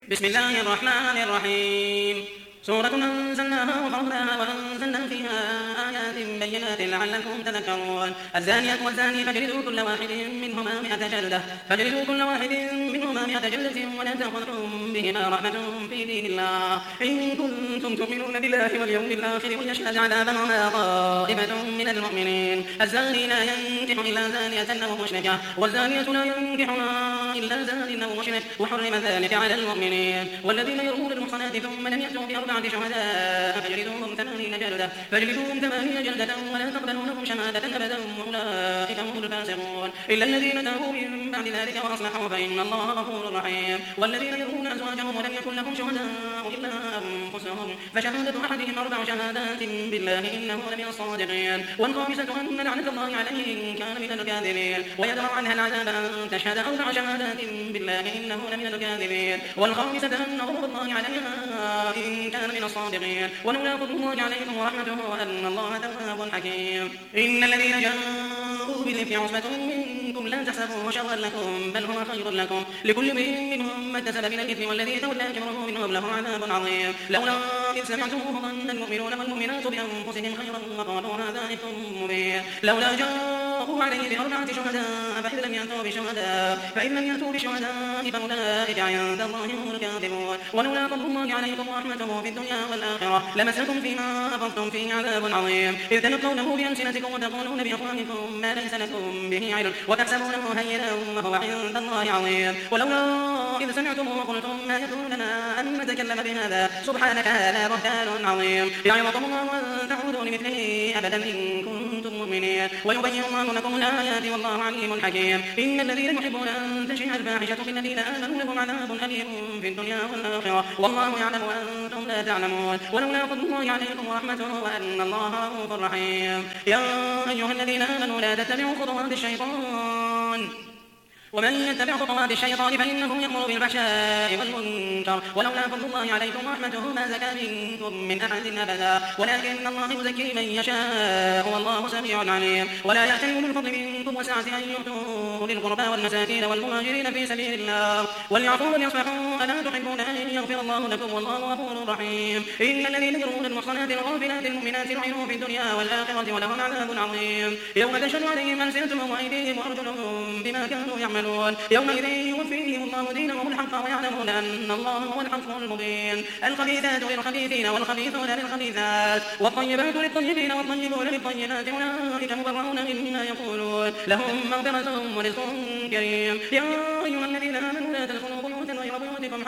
بسم الله الرحمن الرحيم. سورة أنزلناها وفرضناها وأنزلنا فيها آيات بينات لعلكم تذكرون. الزانية والزاني فاجلدوا كل واحد منهما 100 جلدة ولا تأخذكم بهما رأفة في دين الله إن كنتم تؤمنون بالله واليوم الآخر وليشهد عذابهما طائفة من المؤمنين. الزاني لا ينكح إلا زانية أو مشركة والزانية لا ينكحها إلا زان أو مشرك وحرم ذلك على المؤمنين. والذين يرمون المحصنات ثم لم يأتوا بأربعة شهداء فاجلدوهم 80 جلدة ولا تقبلوا لهم شهادة أبدا وأولئك هم الفاسقون إلا الذين تابوا من بعد ذلك وأصلحوا فإن الله غفور رحيم. والذين يرمون أزواجهم ولم يكن لهم شهداء إلا أنفسهم فشهادة أحدهم 4 شهادات بالله إنه لمن الصادقين. والخامسة أن لعنة الله عليه إن كان من الكاذبين ويدرأ عنها العذاب أن تشهد 4 شهادات بالله إنه لمن الكاذبين. والخامسة أن غضب الله عليها إن كان من الصادقين ولولا فضل الله عليكم ورحمته وأن الله تواب حكيم. إن الذين جاءوا بالإفك عصبة منكم لا تحسبوه شرا لكم بل هو خير لكم لكل امرئ منهم ما اكتسب من الإثم والذي تولى كبره منهم له عذاب عظيم. لولا إذ سمعتموه ظن المؤمنون والمؤمنات بأنفسهم خيرا وقالوا هذا إفك مبين. لولا جاءوا عليه ب4 شهداء فإن لم يأتوا بشهداء فأولئك عند الله هم الكاذبون. ولولا فضل الله عليكم ورحمته في الدنيا والآخرة لمسكم فيما أفضتم فيه عذاب عظيم إذ تلقونه بألسنتكم وتقولون بأفواهكم ما ليس لكم به علم وتحسبونه هينا وهو عند الله عظيم. ولولا إذ سمعتموه وقلتم ما يكون لنا أن نتكلم بهذا سبحانك هذا بهتان عظيم يعظكم الله أن تعودوا لمثله أبدا إن كنتم مؤمنين ويبين الله لكم الآيات والله عليم حكيم. إن الذين يحبون أن تشيع الفاحشة في الذين آمنوا لهم عذاب أليم في الدنيا والآخرة والله يعلم وأنتم لا تعلمون. ولولا فضل الله عليكم ورحمته وأن الله رؤوف رحيم. يا أيها الذين آمنوا لا تتبعوا خطوات الشيطان ومن يتبع خطوات الشيطان فإنه يأمر بالفحشاء والمنكر ولولا فضل الله عليكم ورحمته ما زكى منكم من أحد أبدا ولكن الله يزكي من يشاء والله سميع عليم. ولا يأتل أولو الفضل منكم وسعة أن يؤتوا للقربى والمساكين والمهاجرين في سبيل الله وليعفوا وليصفحوا ألا تحبون أن يغفر الله لكم والله غفور رحيم. إن الذين يرمون المحصنات الغافلات المؤمنات لعنوا في الدنيا والآخرة ولهم عذاب عظيم يوم تشهد عليهم ألسنتهم وأيديهم وأرجلهم بما كانوا يعملون يومئذ يوفيهم الله دينهم الحق ويعلمون أن الله هو الحق المبين. الخبيثات للخبيثين والخبيثون للخبيثات والطيبات للطيبين والطيبون للطيبات أولئك مبرؤون مما يقولون لهم مغفرة ورزق كريم. يا أيها الذين آمنوا لا تدخلوا بيوتا غير بيوتكم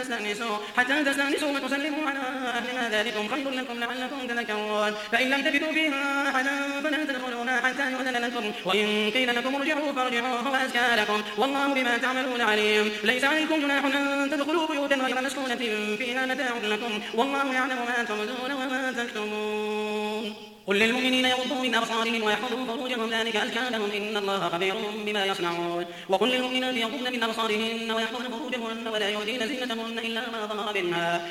حتى تستأنسوا وتسلموا على أهلها ذلكم خير لكم لعلكم تذكرون. فإن لم تجدوا فيها أحدا فلا تدخلوها حتى يؤذن لكم وإن قيل لكم ارجعوا فارجعوا هو أزكى لكم والله بما تعملون عليم. ليس عليكم جناح أن تدخلوا بيوتا غير مسكونة فيها متاع لكم والله يعلم ما تبدون وما تكتمون. قل للمؤمنين يغضوا من أبصارهم ويحفظوا فروجهم ذلك أزكى لهم إن الله خبير بما يصنعون. وقل للمؤمنات يغضن من أبصارهن ويحفظن فروجهن ولا يبدين زينتهن إلا ما ظهر منها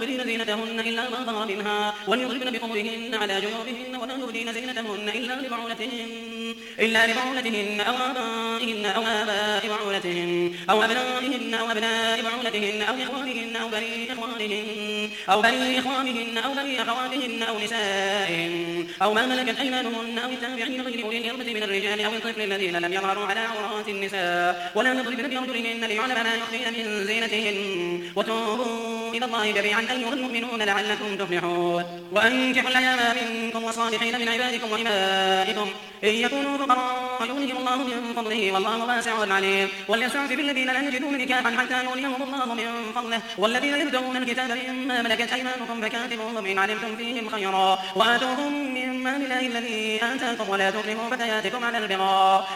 وليضربن بخمرهن على جيوبهن ولا يبدين زينتهن إلا لبعولتهن أو آبائهن أو آباء بعولتهن أو أبنائهن أو أبناء بعولتهن أو إخوانهن أو بني إخوانهن أو بني أخواتهن أو نسائهن أو ما ملكت أيمانهن أو التابعين غير أولي الإربة من الرجال أو الطفل الذين لم يظهروا على عورات النساء ولا يضربن بأرجلهن ليعلم ما يخفين من زينتهن وتوبوا إلى الله جميعا أيها المؤمنون لعلكم تفلحون. وأنكحوا الأيام منكم والصالحين من عبادكم وإمائكم إن يكونوا فقراء يغنيهم الله من فضله والله واسع عليم. وليستعفف الذين لا يجدون نكاحا حتى يغنيهم الله من فضله والذين يبتغون الكتاب مما ملكت أيمانكم فكاتبوهم إن علمتم فيهم خيرا وآتوهم من مال الله الذي آتاكم ولا تكرهوا فتياتكم على البغاء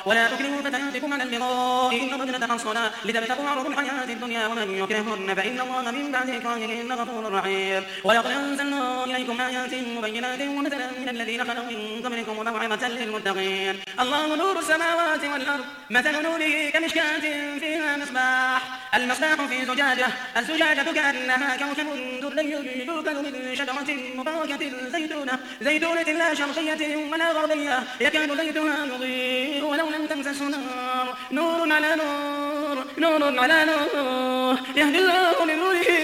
إن أردنا تحصنا لتبتغوا عرض الحياة الدنيا ومن يكرهن فإن الله من بعد إكراههن غفور رحيم. ولقد أنزلنا إليكم آيات مبينات ومثلا من الذين خلوا من قبلكم وموعظة للمتقين. الله نور السماوات والأرض مثل نوره كمشكاة فيها المصباح في الزجاجة كأنها كوكب دري يوقد من شجرة مباركة زيتونة لا شرقية ولا غربية يكاد زيتها يضيء ولو لم تمسسه نار نور على نور يهدي الله لنوره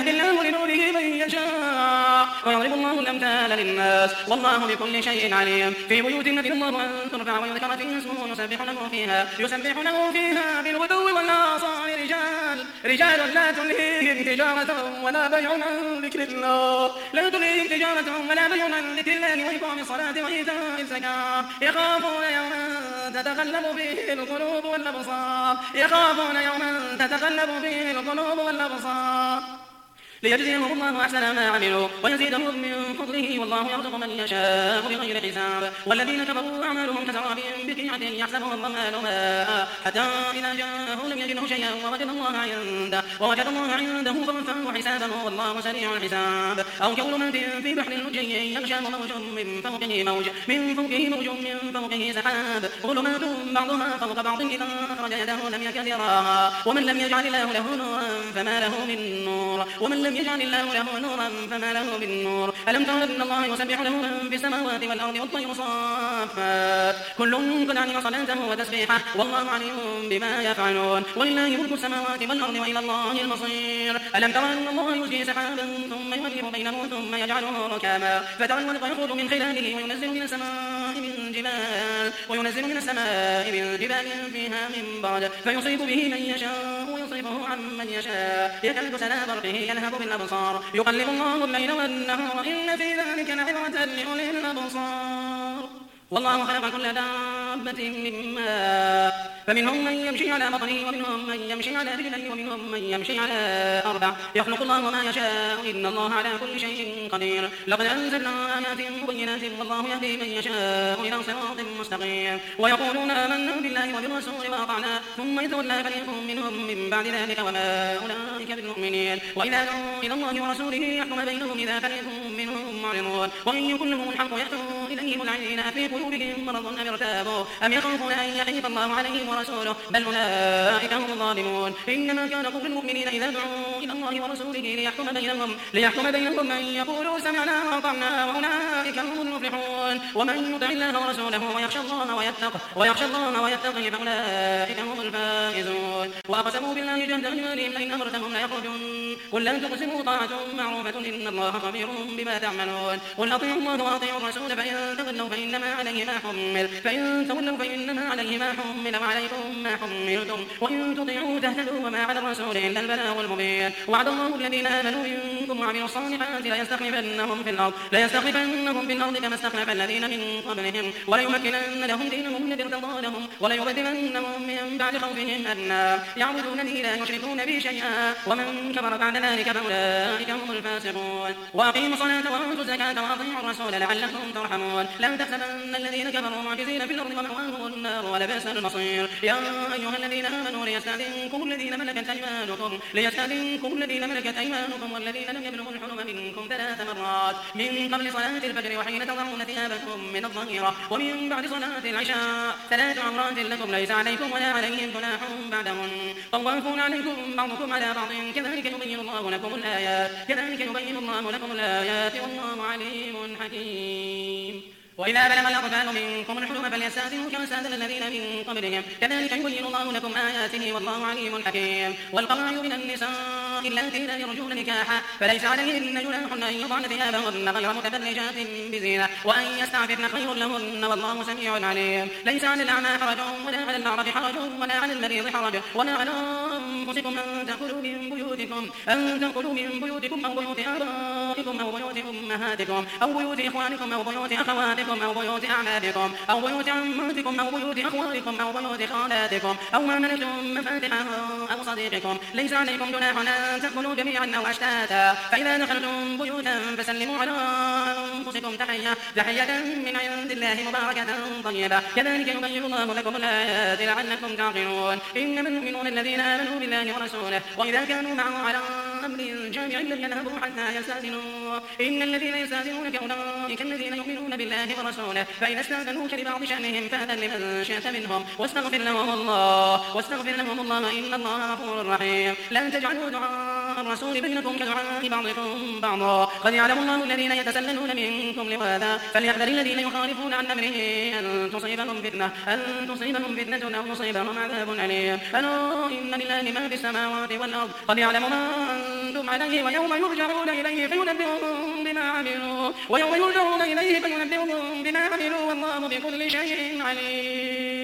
يهدي الله لنوره من يشاء ويضرب الله الأمثال للناس والله بكل شيء عليم. في بيوت الذين الله أن ترفع ويذكر فيها اسمه يسبح له فيها بالغدو والآصال رجال لا تلهيهم تجارة ولا بيع عن ذكر الله وإقام الصلاة وإيتاء الزكاة يخافون يوما تتقلب فيه القلوب والأبصار ليجزيهم الله أحسن ما عملوا ويزيدهم من فضله والله يرزق من يشاء بغير حساب. والذين كفروا أعمالهم كسراب بقيعة يحسبه الظمآن ماء حتى إذا جاءه لم يجده شيئا ووجد الله عنده فوفاه حسابه والله سريع الحساب. أو كظلمات في بحر لجي يغشاه موج من فوقه سحاب ظلمات بعضها فوق بعض إذا أخرج يده لم يكد يراها ومن لم يجعل الله له نورا فما له من نور ألم تر أن الله يسبح له من في السماوات والأرض والطير صافات كل قد علم صلاته وتسبيحه والله عليم بما يفعلون ولله ملك السماوات والأرض وإلى الله المصير. ألم تر أن الله يزجي سحابا ثم يؤلف بينه ثم يجعله ركاما فترى الودق يخرج من خلاله وينزل من السماء من جبال فيها من بعد فيصيب به من يشاء ويصيبه عمن يشاء يكاد سنا برقه يذهب بالأبصار يقلب الله الليل والنهار إن في ذلك لعبرة لأولي الأبصار. والله خلق كل دابة من ماء فمنهم من يمشي على بطنه ومنهم من يمشي على رجلين ومنهم من يمشي على أربع يخلق الله ما يشاء إن الله على كل شيء قدير. لقد أنزلنا آيات مبينات والله يهدي من يشاء إلى صراط مستقيم. ويقولون آمنا بالله وبالرسول وأطعنا ثم يتولى فريق منهم من بعد ذلك وما أولئك بالمؤمنين. وإذا دعوا إلى الله ورسوله يحكم بينهم إذا فريق منهم معرضون وإن يكن لهم الحق يأتوا إليه مذعنين في قلوبهم مرض أم ارتابوا أم يخافون أن يحيف الله عليهم ورسوله بل أولئك هم الظالمون. إنما كان قول المؤمنين إذا دعوا إلى الله ورسوله ليحكم بينهم أن يقولوا سمعنا وأطعنا وأولئك هم المفلحون. ومن يطع الله ورسوله ويخشى الله ويتقه فأولئك هم الفائزون. وأقسموا بالله جهد أيمانهم لئن أمرتهم ليخرجن قل لن تقسموا طاعة معروفة إن الله خبير بما تعملون. قل أطيعوا الله وأطيعوا الرسول فإن تولوا فإنما عليه ما حمل وعليكم ما حملتم وإن تطيعوا تهتدوا وما على الرسول إلا البلاغ المبين. وعد الله الذين آمنوا منكم وعملوا الصالحات ليستخلفنهم في الأرض كما استخلف الذين من قبلهم وليمكنن لهم دينهم الذي ارتضى لهم وليبدلنهم من بعد خوفهم أمنا يعبدونني لا يشركون بي شيئا ومن كفر بعد ذلك فأولئك هم الفاسقون. وأقيموا الصلاة وآتوا الزكاة وأطيعوا الرسول لعلكم ترحمون. لا تحسبن الذين كفروا معجزين في الأرض ومأواهم النار ولبئس المصير. يا أيها الذين آمنوا ليستأذنكم الذين ملكت أيمانكم والذين لم يبلغوا الحلم منكم 3 مرات من قبل صلاة الفجر وحين تضعون ثيابكم من الظهيرة ومن بعد صلاة العشاء 3 عورات لكم ليس عليكم ولا عليهم جناح بعدهن طوافون عليكم بعضكم على بعض كذلك يبين الله لكم الآيات والله عليم حكيم. وإذا بلغ الأطفال منكم الحلم فليستأذنوا كما استأذن الذين من قبلهم كذلك يبين الله لكم آياته والله عليم حكيم. والقواعد من النساء اللاتي لا يرجون نكاحا فليس عليهن جناح أن يضعن ثيابهن غير متبرجات بزينة وأن يستعففن خير لهن والله سميع عليم. ليس على الأعمى حرج ولا على الأعرج حرج ولا على المريض حرج ولا على أنفسكم أن تأكلوا من بيوتكم أو بيوت آبائكم أو بيوت أمهاتكم أو بيوت إخوانكم أو بيوت أخواتكم أو بيوت أعمامكم أو بيوت عماتكم أو بيوت أخوالكم أو بيوت خالاتكم أو ما ملكتم مفاتحه أو صديقكم ليس عليكم جناح أن تأكلوا جميعا أو أشتاتا فإذا دخلتم بيوتا فسلموا على أنفسكم تحية من عند الله مباركة طيبة كذلك يبين الله لكم الآيات لعلكم تعقلون. إنما المؤمنون الذين آمنوا بالله ورسوله وإذا كانوا معه على أمر جامع لم يذهبوا حتى يستأذنوا إن الذين يستأذنونك أولئك الذين يؤمنون بالله ورسوله فإذا استأذنوك لبعض شأنهم فأذن لمن شئت منهم واستغفر لهم الله إن الله غفور رحيم. لا تجعلوا دعاء الرسول بينكم كدعاء بعضكم بعضا قد يعلم الله الذين يتسللون منكم لواذا فليحذر الذين يخالفون عن أمره أن تصيبهم فتنة أو يصيبهم عذاب أليم ألا إن لله ما في السماوات والأرض قد يعلم ما أنتم عليه ويوم يرجعون إليه فينبئهم بما عملوا والله بكل شيء عليم